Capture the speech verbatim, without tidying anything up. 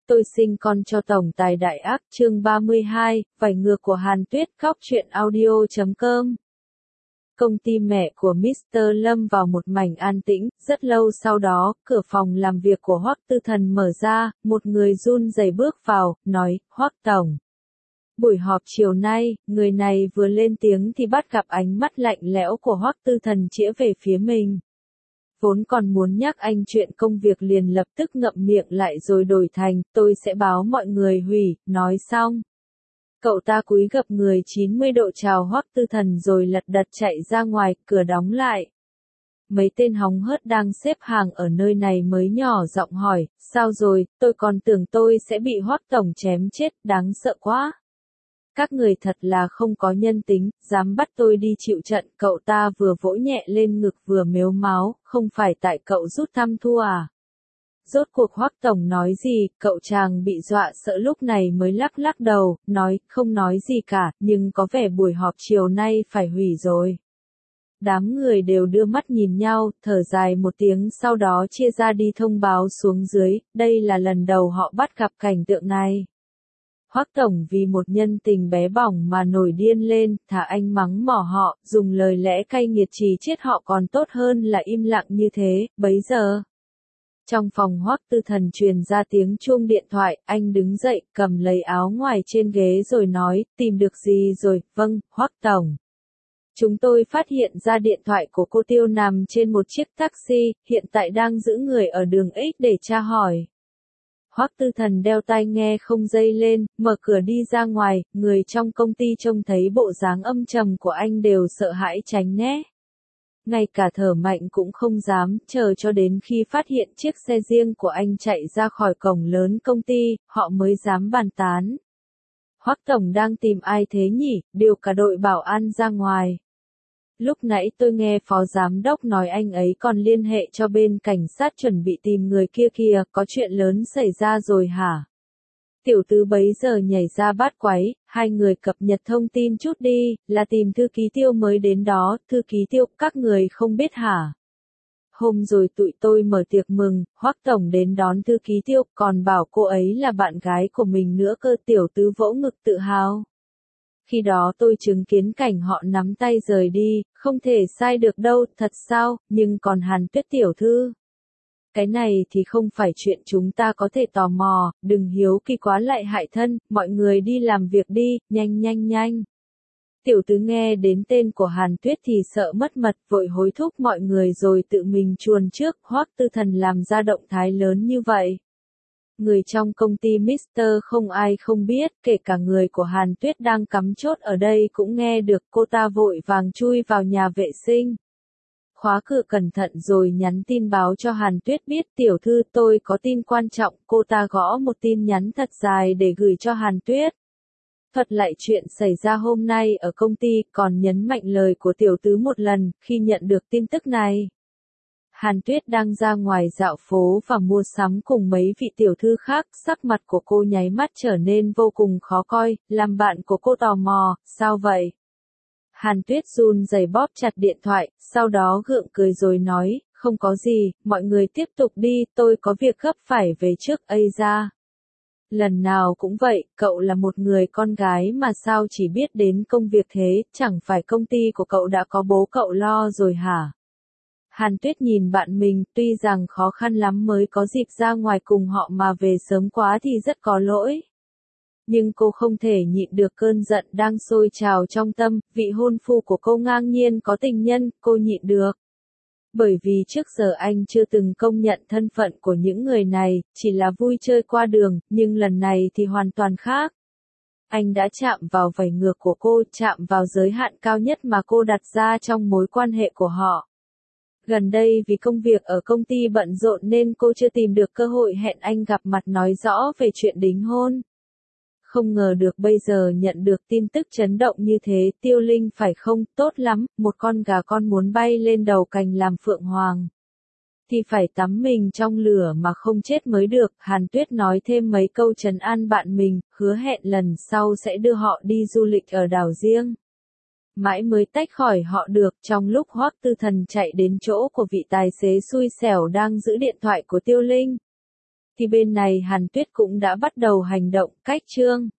Tôi sinh con cho tổng tài đại ác chương ba mươi hai, vảy ngược của Hàn Tuyết khóc truyện audio chấm com. Công ty mẹ của mít tơ Lâm vào một mảnh an tĩnh, rất lâu sau đó, cửa phòng làm việc của Hoắc Tư Thần mở ra, một người run rẩy bước vào, nói, Hoắc Tổng. Buổi họp chiều nay, người này vừa lên tiếng thì bắt gặp ánh mắt lạnh lẽo của Hoắc Tư Thần chĩa về phía mình. Vốn còn muốn nhắc anh chuyện công việc liền lập tức ngậm miệng lại rồi đổi thành, tôi sẽ báo mọi người hủy, nói xong. Cậu ta cúi gập người chín mươi độ chào Hoắc Tư Thần rồi lật đật chạy ra ngoài, cửa đóng lại. Mấy tên hóng hớt đang xếp hàng ở nơi này mới nhỏ giọng hỏi, sao rồi, tôi còn tưởng tôi sẽ bị Hoắc Tổng chém chết, đáng sợ quá. Các người thật là không có nhân tính, dám bắt tôi đi chịu trận, cậu ta vừa vỗ nhẹ lên ngực vừa mếu máo, không phải tại cậu rút thăm thua à? Rốt cuộc Hoắc Tổng nói gì, cậu chàng bị dọa sợ lúc này mới lắc lắc đầu, nói, không nói gì cả, nhưng có vẻ buổi họp chiều nay phải hủy rồi. Đám người đều đưa mắt nhìn nhau, thở dài một tiếng sau đó chia ra đi thông báo xuống dưới, đây là lần đầu họ bắt gặp cảnh tượng này. Hoắc Tổng vì một nhân tình bé bỏng mà nổi điên lên, thà anh mắng mỏ họ, dùng lời lẽ cay nghiệt trì chết họ còn tốt hơn là im lặng như thế, bấy giờ. Trong phòng Hoắc Tư Thần truyền ra tiếng chuông điện thoại, anh đứng dậy, cầm lấy áo ngoài trên ghế rồi nói, tìm được gì rồi, vâng, Hoắc Tổng. Chúng tôi phát hiện ra điện thoại của cô Tiêu nằm trên một chiếc taxi, hiện tại đang giữ người ở đường X để tra hỏi. Hoắc Tư Thần đeo tai nghe không dây lên, mở cửa đi ra ngoài, người trong công ty trông thấy bộ dáng âm trầm của anh đều sợ hãi tránh né. Ngay cả thở mạnh cũng không dám, chờ cho đến khi phát hiện chiếc xe riêng của anh chạy ra khỏi cổng lớn công ty, họ mới dám bàn tán. Hoắc Tổng đang tìm ai thế nhỉ, điều cả đội bảo an ra ngoài. Lúc nãy tôi nghe phó giám đốc nói anh ấy còn liên hệ cho bên cảnh sát chuẩn bị tìm người kia kìa, có chuyện lớn xảy ra rồi hả? Tiểu tứ bấy giờ nhảy ra bát quái, hai người cập nhật thông tin chút đi, là tìm thư ký Tiêu mới đến đó, thư ký Tiêu, các người không biết hả? Hôm rồi tụi tôi mở tiệc mừng, Hoắc Tổng đến đón thư ký Tiêu, còn bảo cô ấy là bạn gái của mình nữa cơ, tiểu tứ vỗ ngực tự hào. Khi đó tôi chứng kiến cảnh họ nắm tay rời đi, không thể sai được đâu, thật sao, nhưng còn Hàn Tuyết tiểu thư. Cái này thì không phải chuyện chúng ta có thể tò mò, đừng hiếu kỳ quá lại hại thân, mọi người đi làm việc đi, nhanh nhanh nhanh. Tiểu tứ nghe đến tên của Hàn Tuyết thì sợ mất mật, vội hối thúc mọi người rồi tự mình chuồn trước, Hoắc Tư Thần làm ra động thái lớn như vậy. Người trong công ty mít tơ không ai không biết, kể cả người của Hàn Tuyết đang cắm chốt ở đây cũng nghe được, cô ta vội vàng chui vào nhà vệ sinh. Khóa cửa cẩn thận rồi nhắn tin báo cho Hàn Tuyết biết, tiểu thư tôi có tin quan trọng, cô ta gõ một tin nhắn thật dài để gửi cho Hàn Tuyết. Thuật lại chuyện xảy ra hôm nay ở công ty, còn nhấn mạnh lời của tiểu tứ một lần, khi nhận được tin tức này. Hàn Tuyết đang ra ngoài dạo phố và mua sắm cùng mấy vị tiểu thư khác, sắc mặt của cô nháy mắt trở nên vô cùng khó coi, làm bạn của cô tò mò, sao vậy? Hàn Tuyết run rẩy bóp chặt điện thoại, sau đó gượng cười rồi nói, không có gì, mọi người tiếp tục đi, tôi có việc gấp phải về trước, ây ra. Lần nào cũng vậy, cậu là một người con gái mà sao chỉ biết đến công việc thế, chẳng phải công ty của cậu đã có bố cậu lo rồi hả? Hàn Tuyết nhìn bạn mình, tuy rằng khó khăn lắm mới có dịp ra ngoài cùng họ mà về sớm quá thì rất có lỗi. Nhưng cô không thể nhịn được cơn giận đang sôi trào trong tâm, vị hôn phu của cô ngang nhiên có tình nhân, cô nhịn được. Bởi vì trước giờ anh chưa từng công nhận thân phận của những người này, chỉ là vui chơi qua đường, nhưng lần này thì hoàn toàn khác. Anh đã chạm vào vảy ngược của cô, chạm vào giới hạn cao nhất mà cô đặt ra trong mối quan hệ của họ. Gần đây vì công việc ở công ty bận rộn nên cô chưa tìm được cơ hội hẹn anh gặp mặt nói rõ về chuyện đính hôn. Không ngờ được bây giờ nhận được tin tức chấn động như thế, Tiêu Linh phải không, tốt lắm, một con gà con muốn bay lên đầu cành làm phượng hoàng. Thì phải tắm mình trong lửa mà không chết mới được, Hàn Tuyết nói thêm mấy câu trấn an bạn mình, hứa hẹn lần sau sẽ đưa họ đi du lịch ở đảo riêng. Mãi mới tách khỏi họ được, trong lúc Hoắc Tư Thần chạy đến chỗ của vị tài xế xui xẻo đang giữ điện thoại của Tiêu Linh. thì bên này Hàn Tuyết cũng đã bắt đầu hành động, cách chương